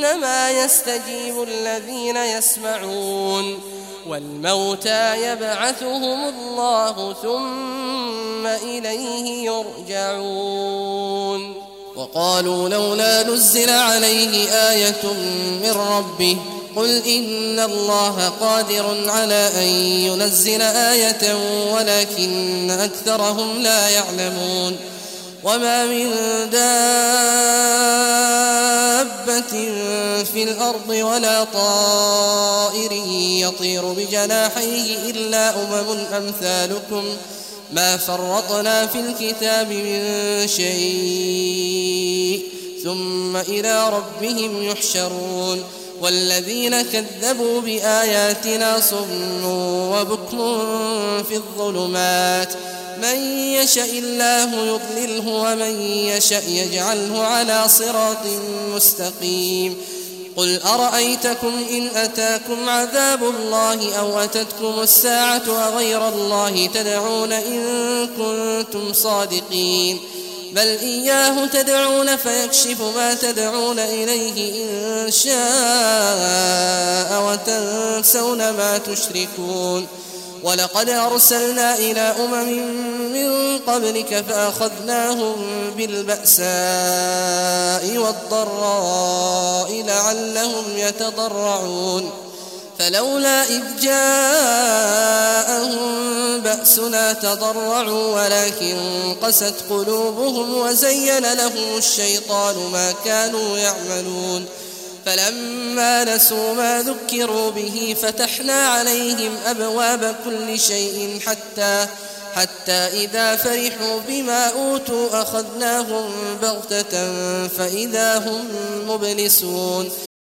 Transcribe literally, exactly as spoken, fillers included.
إنما يستجيب الذين يسمعون والموتى يبعثهم الله ثم إليه يرجعون. وقالوا لولا نزل عليه آية من ربه قل إن الله قادر على أن ينزل آية ولكن أكثرهم لا يعلمون. وما من دابة في الأرض ولا طائر يطير بجناحيه إلا أمم أمثالكم ما فرطنا في الكتاب من شيء ثم إلى ربهم يحشرون. والذين كذبوا بآياتنا صم وبكم في الظلمات من يشاء الله يضلله ومن يشاء يجعله على صراط مستقيم. قل أرأيتكم إن أتاكم عذاب الله أو أتتكم الساعة أغير الله تدعون إن كنتم صادقين بل إياه تدعون فيكشف ما تدعون إليه إن شاء وتنسون ما تشركون. ولقد أرسلنا إلى أمم من قبلك فأخذناهم بالبأساء والضراء لعلهم يتضرعون فلولا إذ جاءهم بأسنا تضرعوا ولكن قست قلوبهم وزين لهم الشيطان ما كانوا يعملون. فلما نسوا ما ذكروا به فتحنا عليهم أبواب كل شيء حتى حتى إذا فرحوا بما أوتوا أخذناهم بغتة فإذا هم مبلسون.